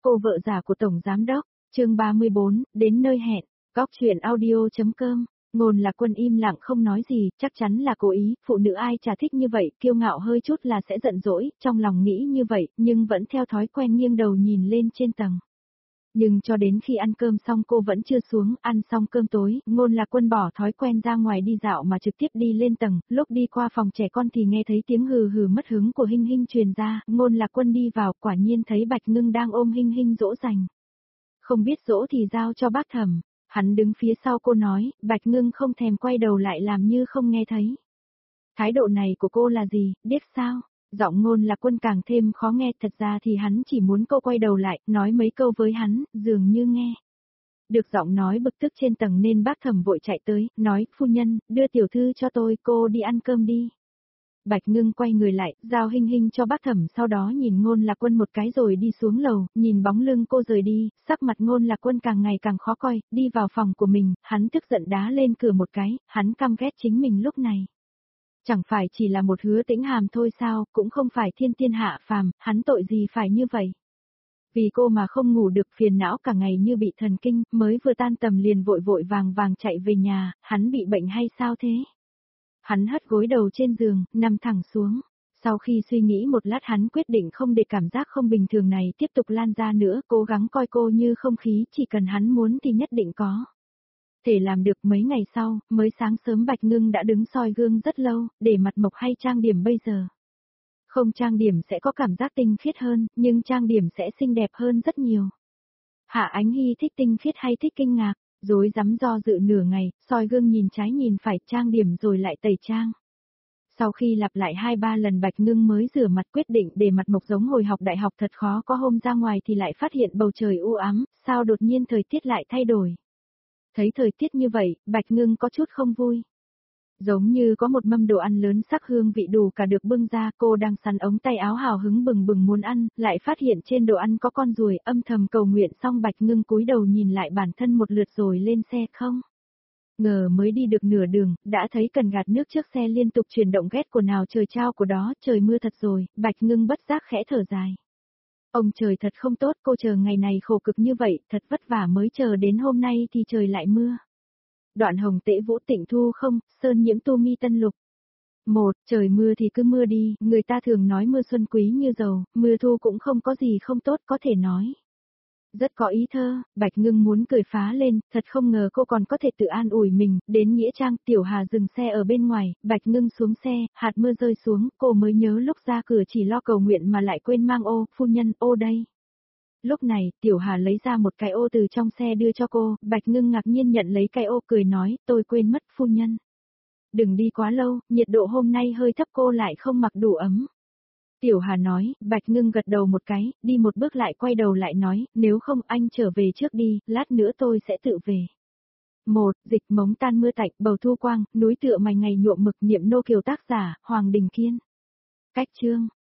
cô vợ già của Tổng Giám Đốc, chương 34, đến nơi hẹn, Cóc truyện audio.com, Ngôn Lạc Quân im lặng không nói gì, chắc chắn là cố ý, phụ nữ ai chả thích như vậy, kiêu ngạo hơi chút là sẽ giận dỗi, trong lòng nghĩ như vậy, nhưng vẫn theo thói quen nghiêng đầu nhìn lên trên tầng. Nhưng cho đến khi ăn cơm xong cô vẫn chưa xuống, ăn xong cơm tối, Ngôn Lạc Quân bỏ thói quen ra ngoài đi dạo mà trực tiếp đi lên tầng, lúc đi qua phòng trẻ con thì nghe thấy tiếng hừ hừ mất hứng của Hinh Hinh truyền ra, Ngôn Lạc Quân đi vào, quả nhiên thấy Bạch Ngưng đang ôm Hinh Hinh dỗ dành. Không biết dỗ thì giao cho bác Thẩm, hắn đứng phía sau cô nói, Bạch Ngưng không thèm quay đầu lại làm như không nghe thấy. Thái độ này của cô là gì, điếc sao? Giọng Ngôn Lạc Quân càng thêm khó nghe, thật ra thì hắn chỉ muốn cô quay đầu lại, nói mấy câu với hắn, dường như nghe. Được giọng nói bực tức trên tầng nên bác Thẩm vội chạy tới, nói, phu nhân, đưa tiểu thư cho tôi, cô đi ăn cơm đi. Bạch Ngưng quay người lại, giao Hinh Hinh cho bác Thẩm, sau đó nhìn Ngôn Lạc Quân một cái rồi đi xuống lầu, nhìn bóng lưng cô rời đi, sắc mặt Ngôn Lạc Quân càng ngày càng khó coi, đi vào phòng của mình, hắn tức giận đá lên cửa một cái, hắn căm ghét chính mình lúc này. Chẳng phải chỉ là một Hứa Tĩnh Hàm thôi sao, cũng không phải thiên tiên hạ phàm, hắn tội gì phải như vậy. Vì cô mà không ngủ được, phiền não cả ngày như bị thần kinh, mới vừa tan tầm liền vội vội vàng vàng chạy về nhà, hắn bị bệnh hay sao thế? Hắn hất gối đầu trên giường, nằm thẳng xuống. Sau khi suy nghĩ một lát hắn quyết định không để cảm giác không bình thường này tiếp tục lan ra nữa, cố gắng coi cô như không khí, chỉ cần hắn muốn thì nhất định có. Thể làm được. Mấy ngày sau, mới sáng sớm Bạch Ngưng đã đứng soi gương rất lâu, để mặt mộc hay trang điểm bây giờ. Không trang điểm sẽ có cảm giác tinh khiết hơn, nhưng trang điểm sẽ xinh đẹp hơn rất nhiều. Hạ Ánh Hy thích tinh khiết hay thích kinh ngạc, rối rắm do dự nửa ngày, soi gương nhìn trái nhìn phải, trang điểm rồi lại tẩy trang. Sau khi lặp lại 2-3 lần Bạch Ngưng mới rửa mặt, quyết định để mặt mộc giống hồi học đại học. Thật khó, có hôm ra ngoài thì lại phát hiện bầu trời u ám, sao đột nhiên thời tiết lại thay đổi. Thấy thời tiết như vậy, Bạch Ngưng có chút không vui. Giống như có một mâm đồ ăn lớn sắc hương vị đủ cả được bưng ra, cô đang sắn ống tay áo hào hứng bừng bừng muốn ăn, lại phát hiện trên đồ ăn có con ruồi, âm thầm cầu nguyện xong Bạch Ngưng cúi đầu nhìn lại bản thân một lượt rồi lên xe không. Ngờ mới đi được nửa đường, đã thấy cần gạt nước trước xe liên tục chuyển động, ghét của nào trời trao của đó, trời mưa thật rồi, Bạch Ngưng bất giác khẽ thở dài. Ông trời thật không tốt, cô chờ ngày này khổ cực như vậy, thật vất vả mới chờ đến hôm nay thì trời lại mưa. Đoạn Hồng Tễ Vũ Tịnh Thu không, Sơn Nhiễm Tu Mi Tân Lục. Trời mưa thì cứ mưa đi, người ta thường nói mưa xuân quý như dầu, mưa thu cũng không có gì không tốt có thể nói. Rất có ý thơ, Bạch Ngưng muốn cười phá lên, thật không ngờ cô còn có thể tự an ủi mình, đến Nghĩa Trang, Tiểu Hà dừng xe ở bên ngoài, Bạch Ngưng xuống xe, hạt mưa rơi xuống, cô mới nhớ lúc ra cửa chỉ lo cầu nguyện mà lại quên mang ô, phu nhân, ô đây. Lúc này, Tiểu Hà lấy ra một cái ô từ trong xe đưa cho cô, Bạch Ngưng ngạc nhiên nhận lấy cái ô cười nói, tôi quên mất phu nhân. Đừng đi quá lâu, nhiệt độ hôm nay hơi thấp, cô lại không mặc đủ ấm. Tiểu Hà nói, Bạch Ngưng gật đầu một cái, đi một bước lại quay đầu lại nói, nếu không anh trở về trước đi, lát nữa tôi sẽ tự về. Dịch Mống tan mưa tạnh, bầu thu quang, núi tựa mày ngày nhuộm mực, niệm nô kiều, tác giả, Hoàng Đình Kiên. Cách chương.